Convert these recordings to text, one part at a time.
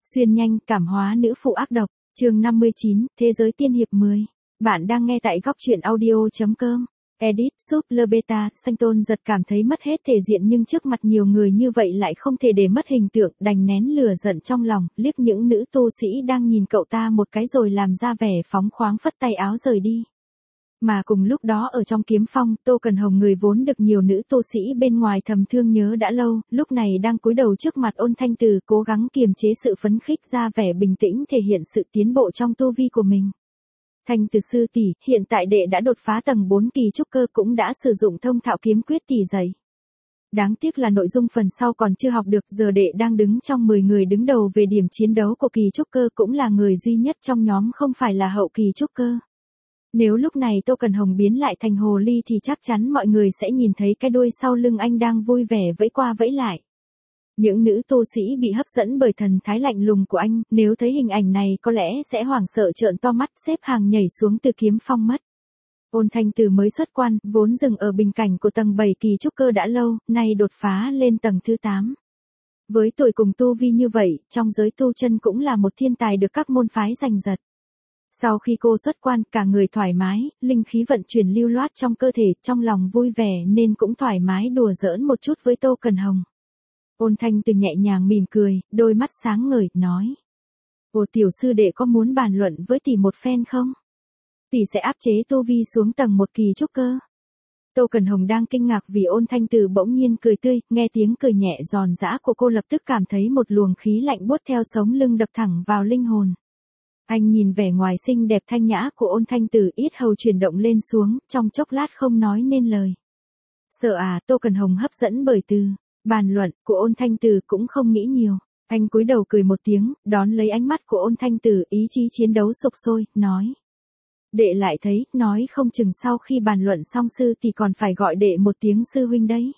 Xuyên nhanh, cảm hóa nữ phụ ác độc, chương 59, Thế giới tiên hiệp 10. Bạn đang nghe tại góc truyện audio.com. Edit, Super Beta, Sanh Tôn giật cảm thấy mất hết thể diện nhưng trước mặt nhiều người như vậy lại không thể để mất hình tượng, đành nén lửa giận trong lòng, liếc những nữ tu sĩ đang nhìn cậu ta một cái rồi làm ra vẻ phóng khoáng phất tay áo rời đi. Mà cùng lúc đó ở trong kiếm phong, Tô Cần Hồng người vốn được nhiều nữ tu sĩ bên ngoài thầm thương nhớ đã lâu, lúc này đang cúi đầu trước mặt Ôn Thanh Từ cố gắng kiềm chế sự phấn khích ra vẻ bình tĩnh thể hiện sự tiến bộ trong tu vi của mình. Thanh Từ sư tỷ, hiện tại đệ đã đột phá tầng 4 kỳ trúc cơ cũng đã sử dụng thông thạo kiếm quyết tỷ dày. Đáng tiếc là nội dung phần sau còn chưa học được, giờ đệ đang đứng trong 10 người đứng đầu về điểm chiến đấu của kỳ trúc cơ cũng là người duy nhất trong nhóm không phải là hậu kỳ trúc cơ. Nếu lúc này Tô Cần Hồng biến lại thành hồ ly thì chắc chắn mọi người sẽ nhìn thấy cái đuôi sau lưng anh đang vui vẻ vẫy qua vẫy lại. Những nữ tu sĩ bị hấp dẫn bởi thần thái lạnh lùng của anh, nếu thấy hình ảnh này có lẽ sẽ hoảng sợ trợn to mắt xếp hàng nhảy xuống từ kiếm phong mất. Ôn Thanh Từ mới xuất quan, vốn dừng ở bình cảnh của tầng 7 kỳ trúc cơ đã lâu, nay đột phá lên tầng thứ 8. Với tuổi cùng tu vi như vậy, trong giới tu chân cũng là một thiên tài được các môn phái giành giật. Sau khi cô xuất quan, cả người thoải mái, linh khí vận chuyển lưu loát trong cơ thể, trong lòng vui vẻ nên cũng thoải mái đùa giỡn một chút với Tô Cần Hồng. Ôn Thanh Từ nhẹ nhàng mỉm cười, đôi mắt sáng ngời, nói. Ồ, tiểu sư đệ có muốn bàn luận với tỷ một phen không? Tỷ sẽ áp chế tu vi xuống tầng 1 kỳ trúc cơ. Tô Cần Hồng đang kinh ngạc vì Ôn Thanh Từ bỗng nhiên cười tươi, nghe tiếng cười nhẹ giòn giã của cô lập tức cảm thấy một luồng khí lạnh buốt theo sống lưng đập thẳng vào linh hồn. Anh nhìn vẻ ngoài xinh đẹp thanh nhã của Ôn Thanh Từ, yết hầu chuyển động lên xuống, trong chốc lát không nói nên lời. Sợ à? Tô Cần Hồng hấp dẫn bởi từ bàn luận của Ôn Thanh Từ cũng không nghĩ nhiều. Anh cúi đầu cười một tiếng, đón lấy ánh mắt của Ôn Thanh Từ, ý chí chiến đấu sục sôi, nói. Đệ lại thấy, nói không chừng sau khi bàn luận xong sư thì còn phải gọi đệ một tiếng sư huynh đấy.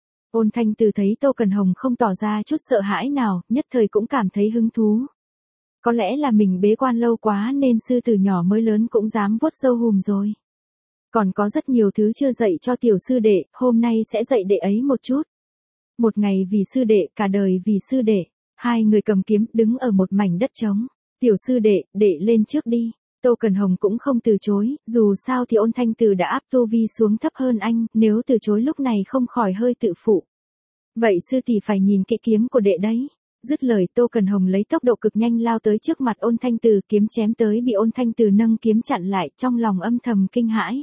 Ôn Thanh Từ thấy Tô Cần Hồng không tỏ ra chút sợ hãi nào, nhất thời cũng cảm thấy hứng thú. Có lẽ là mình bế quan lâu quá nên sư từ nhỏ mới lớn cũng dám vuốt râu hùm rồi. Còn có rất nhiều thứ chưa dạy cho tiểu sư đệ, hôm nay sẽ dạy đệ ấy một chút. Một ngày vì sư đệ, cả đời vì sư đệ. Hai người cầm kiếm đứng ở một mảnh đất trống. Tiểu sư đệ, đệ lên trước đi. Tô Cần Hồng cũng không từ chối, dù sao thì Ôn Thanh Từ đã áp tu vi xuống thấp hơn anh, nếu từ chối lúc này không khỏi hơi tự phụ. Vậy sư tỷ phải nhìn kỹ kiếm của đệ đấy. Dứt lời, Tô Cần Hồng lấy tốc độ cực nhanh lao tới trước mặt Ôn Thanh Từ, kiếm chém tới bị Ôn Thanh Từ nâng kiếm chặn lại, trong lòng âm thầm kinh hãi.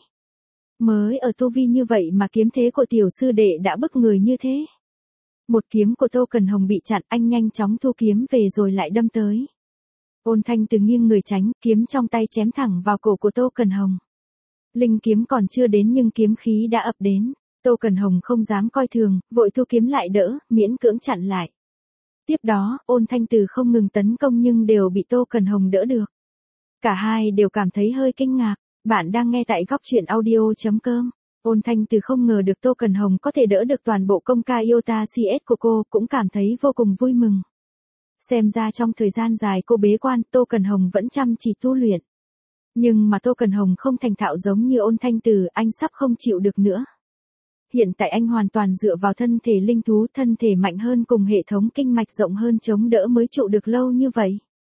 Mới ở tu vi như vậy mà kiếm thế của tiểu sư đệ đã bức người như thế. Một kiếm của Tô Cần Hồng bị chặn, anh nhanh chóng thu kiếm về rồi lại đâm tới. Ôn Thanh Từ nghiêng người tránh, kiếm trong tay chém thẳng vào cổ của Tô Cần Hồng. Linh kiếm còn chưa đến nhưng kiếm khí đã ập đến. Tô Cần Hồng không dám coi thường, vội thu kiếm lại đỡ, miễn cưỡng chặn lại. Tiếp đó, Ôn Thanh Từ không ngừng tấn công nhưng đều bị Tô Cần Hồng đỡ được. Cả hai đều cảm thấy hơi kinh ngạc. Bạn đang nghe tại góc truyện audio.com. Ôn Thanh Từ không ngờ được Tô Cần Hồng có thể đỡ được toàn bộ công ca Iota CS của cô, cũng cảm thấy vô cùng vui mừng. Xem ra trong thời gian dài cô bế quan, Tô Cần Hồng vẫn chăm chỉ tu luyện. Nhưng mà Tô Cần Hồng không thành thạo giống như Ôn Thanh Từ, anh sắp không chịu được nữa. Hiện tại anh hoàn toàn dựa vào thân thể linh thú, thân thể mạnh hơn cùng hệ thống kinh mạch rộng hơn chống đỡ mới trụ được lâu như vậy.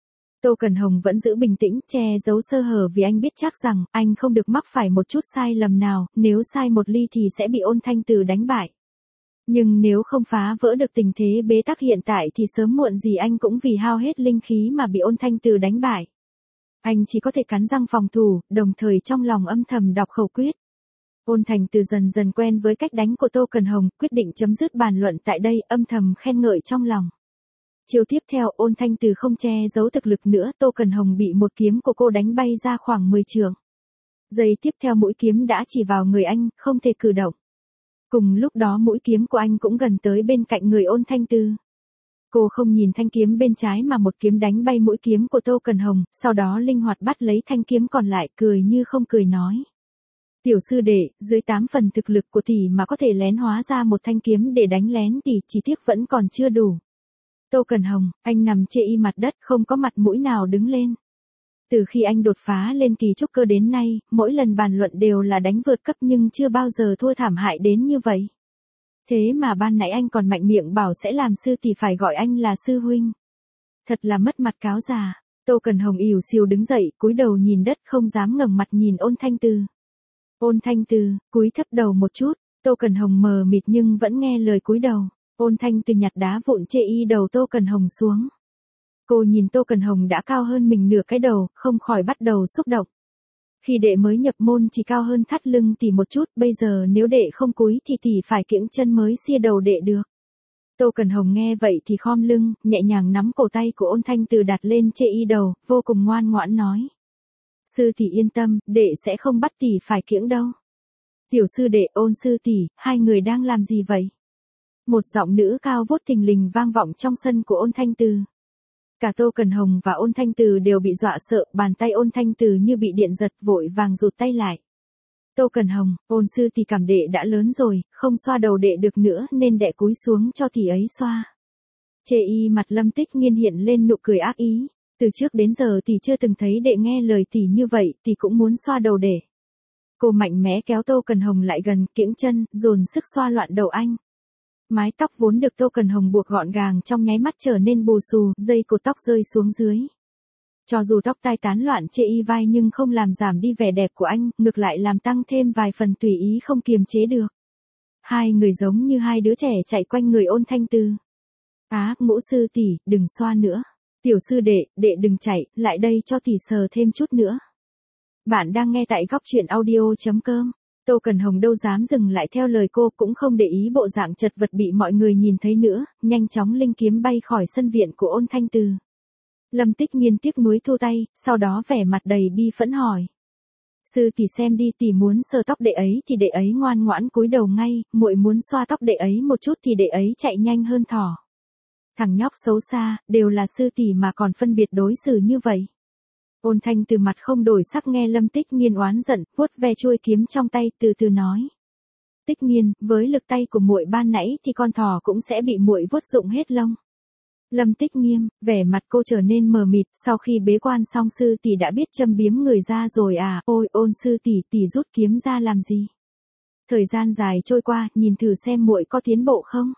Tô Cần Hồng vẫn giữ bình tĩnh, che giấu sơ hở vì anh biết chắc rằng anh không được mắc phải một chút sai lầm nào, nếu sai một ly thì sẽ bị Ôn Thanh Từ đánh bại. Nhưng nếu không phá vỡ được tình thế bế tắc hiện tại thì sớm muộn gì anh cũng vì hao hết linh khí mà bị Ôn Thanh Từ đánh bại. Anh chỉ có thể cắn răng phòng thủ, đồng thời trong lòng âm thầm đọc khẩu quyết. Ôn Thanh Từ dần dần quen với cách đánh của Tô Cần Hồng, quyết định chấm dứt bàn luận tại đây, âm thầm khen ngợi trong lòng. Chiều tiếp theo, Ôn Thanh Từ không che giấu thực lực nữa, Tô Cần Hồng bị một kiếm của cô đánh bay ra khoảng 10 trượng. Giây tiếp theo mũi kiếm đã chỉ vào người anh, không thể cử động. Cùng lúc đó mũi kiếm của anh cũng gần tới bên cạnh người Ôn Thanh Từ. Cô không nhìn thanh kiếm bên trái mà một kiếm đánh bay mũi kiếm của Tô Cần Hồng, sau đó linh hoạt bắt lấy thanh kiếm còn lại, cười như không cười nói. Tiểu sư đệ, dưới 8 phần thực lực của tỷ mà có thể lén hóa ra một thanh kiếm để đánh lén tỷ, chỉ tiếc vẫn còn chưa đủ. Tô Cần Hồng, anh nằm chê y mặt đất, không có mặt mũi nào đứng lên. Từ khi anh đột phá lên kỳ trúc cơ đến nay, mỗi lần bàn luận đều là đánh vượt cấp nhưng chưa bao giờ thua thảm hại đến như vậy. Thế mà ban nãy anh còn mạnh miệng bảo sẽ làm sư thì phải gọi anh là sư huynh. Thật là mất mặt cáo già. Tô Cần Hồng ỉu xìu đứng dậy, cúi đầu nhìn đất không dám ngẩng mặt nhìn Ôn Thanh Từ. Ôn Thanh Từ, cúi thấp đầu một chút, Tô Cần Hồng mờ mịt nhưng vẫn nghe lời cúi đầu. Ôn Thanh Từ nhặt đá vụn chê y đầu Tô Cần Hồng xuống. Cô nhìn Tô Cần Hồng đã cao hơn mình nửa cái đầu, không khỏi bắt đầu xúc động. Khi đệ mới nhập môn chỉ cao hơn thắt lưng tỷ một chút, bây giờ nếu đệ không cúi thì tỷ phải kiễng chân mới xia đầu đệ được. Tô Cần Hồng nghe vậy thì khom lưng, nhẹ nhàng nắm cổ tay của Ôn Thanh Từ đặt lên chê y đầu, vô cùng ngoan ngoãn nói. Sư tỷ yên tâm, đệ sẽ không bắt tỷ phải kiễng đâu. Tiểu sư đệ, Ôn sư tỷ, hai người đang làm gì vậy? Một giọng nữ cao vút thình lình vang vọng trong sân của Ôn Thanh Từ. Cả Tô Cần Hồng và Ôn Thanh Từ đều bị dọa sợ, bàn tay Ôn Thanh Từ như bị điện giật, vội vàng rụt tay lại. Tô Cần Hồng, Ôn sư tỷ cảm đệ đã lớn rồi, không xoa đầu đệ được nữa nên đệ cúi xuống cho tỷ ấy xoa. Chê y mặt Lâm Tích Nghiên hiện lên nụ cười ác ý. Từ trước đến giờ tỷ chưa từng thấy đệ nghe lời tỷ như vậy, tỷ cũng muốn xoa đầu đệ. Cô mạnh mẽ kéo Tô Cần Hồng lại gần, kiễng chân, dồn sức xoa loạn đầu anh. Mái tóc vốn được Tô Cần Hồng buộc gọn gàng trong nháy mắt trở nên bù xù, dây cột tóc rơi xuống dưới. Cho dù tóc tai tán loạn chê y vai nhưng không làm giảm đi vẻ đẹp của anh, ngược lại làm tăng thêm vài phần tùy ý không kiềm chế được. Hai người giống như hai đứa trẻ chạy quanh người Ôn Thanh Từ. Ngũ sư tỷ, đừng xoa nữa. Tiểu sư đệ, đệ đừng chạy, lại đây cho tỷ sờ thêm chút nữa. Bạn đang nghe tại góc truyện audio.com. Tô Cần Hồng đâu dám dừng lại theo lời cô, cũng không để ý bộ dạng chật vật bị mọi người nhìn thấy nữa, nhanh chóng linh kiếm bay khỏi sân viện của Ôn Thanh Từ. Lâm Tích Nghiên tiếc nuối thu tay, sau đó vẻ mặt đầy bi phẫn hỏi. Sư tỷ xem đi, tỷ muốn sờ tóc đệ ấy thì đệ ấy ngoan ngoãn cúi đầu ngay, muội muốn xoa tóc đệ ấy một chút thì đệ ấy chạy nhanh hơn thỏ. Thằng nhóc xấu xa, đều là sư tỷ mà còn phân biệt đối xử như vậy. Ôn Thanh Từ mặt không đổi sắc nghe Lâm Tích Nghiên oán giận, vuốt ve chuôi kiếm trong tay, từ từ nói. Tích Nghiên, với lực tay của muội ban nãy thì con thỏ cũng sẽ bị muội vuốt rụng hết lông. Lâm Tích Nghiên, vẻ mặt cô trở nên mờ mịt, sau khi bế quan xong sư tỷ đã biết châm biếm người ra rồi à? Ôi, Ôn sư tỷ, tỷ rút kiếm ra làm gì? Thời gian dài trôi qua, nhìn thử xem muội có tiến bộ không?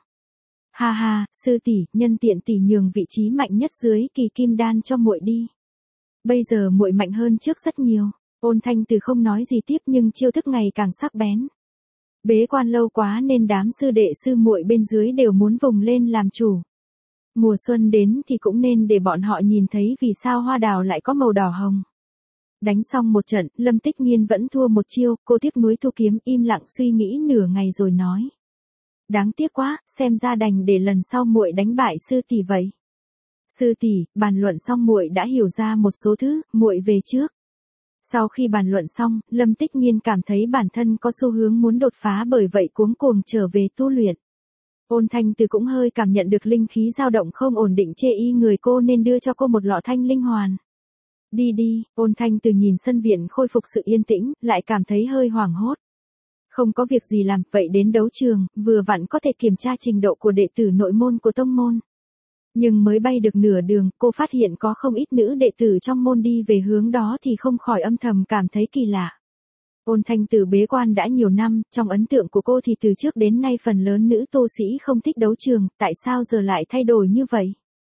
Ha ha, sư tỷ, nhân tiện tỷ nhường vị trí mạnh nhất dưới kỳ kim đan cho muội đi. Bây giờ muội mạnh hơn trước rất nhiều. Ôn Thanh Từ không nói gì tiếp nhưng chiêu thức ngày càng sắc bén. Bế quan lâu quá nên đám sư đệ sư muội bên dưới đều muốn vùng lên làm chủ. Mùa xuân đến thì cũng nên để bọn họ nhìn thấy vì sao hoa đào lại có màu đỏ hồng. Đánh xong một trận, Lâm Tích Nghiên vẫn thua một chiêu, cô tiếc nuối thu kiếm, im lặng suy nghĩ nửa ngày rồi nói. Đáng tiếc quá, xem ra đành để lần sau muội đánh bại sư tỷ vậy. Sư tỷ, bàn luận xong muội đã hiểu ra một số thứ, muội về trước. Sau khi bàn luận xong, Lâm Tích Nghiên cảm thấy bản thân có xu hướng muốn đột phá, bởi vậy cuống cuồng trở về tu luyện. Ôn Thanh Từ cũng hơi cảm nhận được linh khí dao động không ổn định chê y người cô nên đưa cho cô một lọ thanh linh hoàn. Đi đi, Ôn Thanh Từ nhìn sân viện khôi phục sự yên tĩnh, lại cảm thấy hơi hoảng hốt. Không có việc gì làm, vậy đến đấu trường, vừa vặn có thể kiểm tra trình độ của đệ tử nội môn của tông môn. Nhưng mới bay được nửa đường, cô phát hiện có không ít nữ đệ tử trong môn đi về hướng đó thì không khỏi âm thầm cảm thấy kỳ lạ. Ôn Thanh Từ bế quan đã nhiều năm, trong ấn tượng của cô thì từ trước đến nay phần lớn nữ tu sĩ không thích đấu trường, tại sao giờ lại thay đổi như vậy?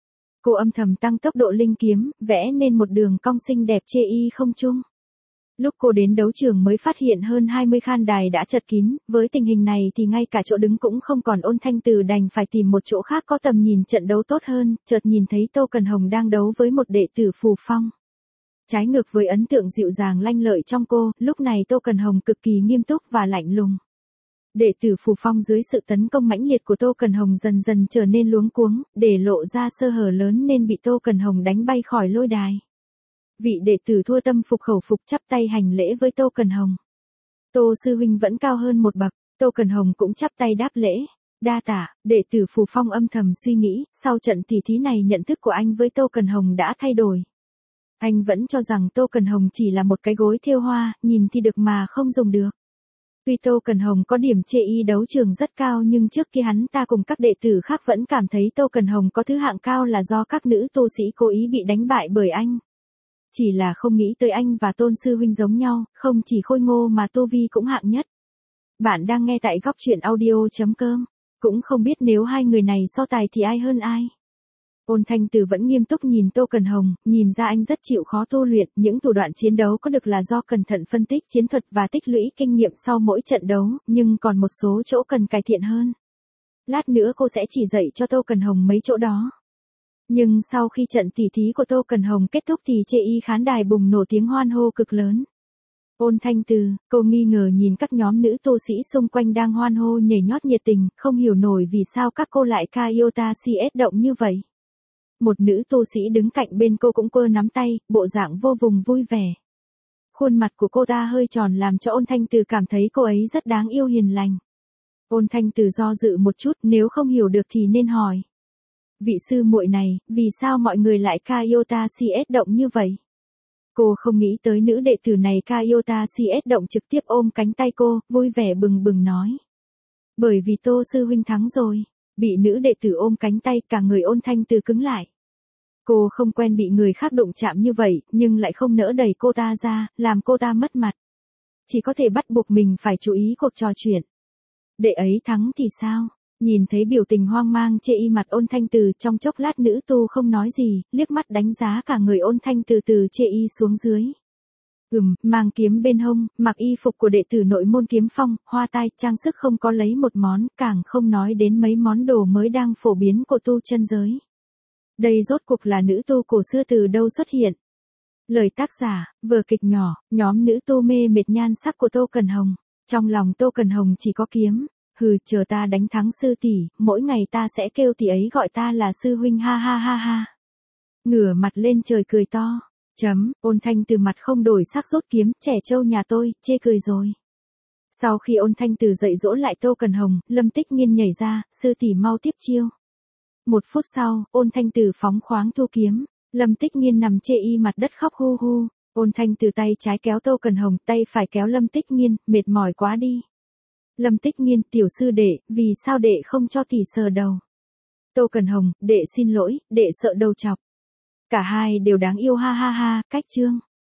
Cô âm thầm tăng tốc độ linh kiếm, vẽ nên một đường cong xinh đẹp chê y không trung. Lúc cô đến đấu trường mới phát hiện hơn 20 khan đài đã chật kín, với tình hình này thì ngay cả chỗ đứng cũng không còn. Ôn Thanh Từ đành phải tìm một chỗ khác có tầm nhìn trận đấu tốt hơn, chợt nhìn thấy Tô Cần Hồng đang đấu với một đệ tử Phù Phong. Trái ngược với ấn tượng dịu dàng lanh lợi trong cô, lúc này Tô Cần Hồng cực kỳ nghiêm túc và lạnh lùng. Đệ tử Phù Phong dưới sự tấn công mãnh liệt của Tô Cần Hồng dần dần trở nên luống cuống, để lộ ra sơ hở lớn nên bị Tô Cần Hồng đánh bay khỏi lôi đài. Vị đệ tử thua tâm phục khẩu phục chắp tay hành lễ với Tô Cần Hồng. Tô sư huynh vẫn cao hơn một bậc, Tô Cần Hồng cũng chắp tay đáp lễ. Đa tạ, đệ tử Phù Phong âm thầm suy nghĩ, sau trận tỉ thí này nhận thức của anh với Tô Cần Hồng đã thay đổi. Anh vẫn cho rằng Tô Cần Hồng chỉ là một cái gối thêu hoa, nhìn thì được mà không dùng được. Tuy Tô Cần Hồng có điểm chê y đấu trường rất cao nhưng trước khi hắn ta cùng các đệ tử khác vẫn cảm thấy Tô Cần Hồng có thứ hạng cao là do các nữ tu sĩ cố ý bị đánh bại bởi anh. Chỉ là không nghĩ tới anh và Tôn sư huynh giống nhau, không chỉ khôi ngô mà tu vi cũng hạng nhất. Bạn đang nghe tại góc truyện audio.com, cũng không biết nếu hai người này so tài thì ai hơn ai. Ôn Thanh Từ vẫn nghiêm túc nhìn Tô Cần Hồng, nhìn ra anh rất chịu khó tu luyện, những thủ đoạn chiến đấu có được là do cẩn thận phân tích chiến thuật và tích lũy kinh nghiệm sau mỗi trận đấu, nhưng còn một số chỗ cần cải thiện hơn. Lát nữa cô sẽ chỉ dạy cho Tô Cần Hồng mấy chỗ đó. Nhưng sau khi trận tỉ thí của Tô Cần Hồng kết thúc thì chê y khán đài bùng nổ tiếng hoan hô cực lớn. Ôn Thanh Từ, cô nghi ngờ nhìn các nhóm nữ tu sĩ xung quanh đang hoan hô nhảy nhót nhiệt tình, không hiểu nổi vì sao các cô lại ca Iota CS động như vậy. Một nữ tu sĩ đứng cạnh bên cô cũng quơ nắm tay, bộ dạng vô cùng vui vẻ. Khuôn mặt của cô ta hơi tròn làm cho Ôn Thanh Từ cảm thấy cô ấy rất đáng yêu hiền lành. Ôn Thanh Từ do dự một chút, nếu không hiểu được thì nên hỏi. Vị sư muội này, vì sao mọi người lại ca Iota CS động như vậy? Cô không nghĩ tới nữ đệ tử này ca Iota CS động trực tiếp ôm cánh tay cô, vui vẻ bừng bừng nói. Bởi vì Tô sư huynh thắng rồi. Bị nữ đệ tử ôm cánh tay, cả người Ôn Thanh Từ cứng lại. Cô không quen bị người khác đụng chạm như vậy, nhưng lại không nỡ đẩy cô ta ra, làm cô ta mất mặt. Chỉ có thể bắt buộc mình phải chú ý cuộc trò chuyện. Đệ ấy thắng thì sao? Nhìn thấy biểu tình hoang mang chê y mặt Ôn Thanh Từ, trong chốc lát nữ tu không nói gì, liếc mắt đánh giá cả người Ôn Thanh Từ từ chê y xuống dưới. Mang kiếm bên hông, mặc y phục của đệ tử nội môn kiếm phong, hoa tai, trang sức không có lấy một món, càng không nói đến mấy món đồ mới đang phổ biến của tu chân giới. Đây rốt cuộc là nữ tu cổ xưa từ đâu xuất hiện? Lời tác giả, vở kịch nhỏ, nhóm nữ tu mê mệt nhan sắc của Tô Cần Hồng. Trong lòng Tô Cần Hồng chỉ có kiếm. Chờ ta đánh thắng sư tỷ, mỗi ngày ta sẽ kêu tỷ ấy gọi ta là sư huynh ha ha ha ha. Ngửa mặt lên trời cười to. Ôn Thanh Từ mặt không đổi sắc rút kiếm, trẻ trâu nhà tôi, chê cười rồi. Sau khi Ôn Thanh Từ dạy dỗ lại Tô Cần Hồng, Lâm Tích Nghiên nhảy ra, sư tỷ mau tiếp chiêu. 1 phút sau, Ôn Thanh Từ phóng khoáng thu kiếm, Lâm Tích Nghiên nằm chê y mặt đất khóc hu hu. Ôn Thanh Từ tay trái kéo Tô Cần Hồng, tay phải kéo Lâm Tích Nghiên, mệt mỏi quá đi. Lâm Tích Nghiên, tiểu sư đệ, vì sao đệ không cho tỷ sờ đầu? Tô Cần Hồng, đệ xin lỗi, đệ sợ đầu chọc. Cả hai đều đáng yêu ha ha ha, cách chương.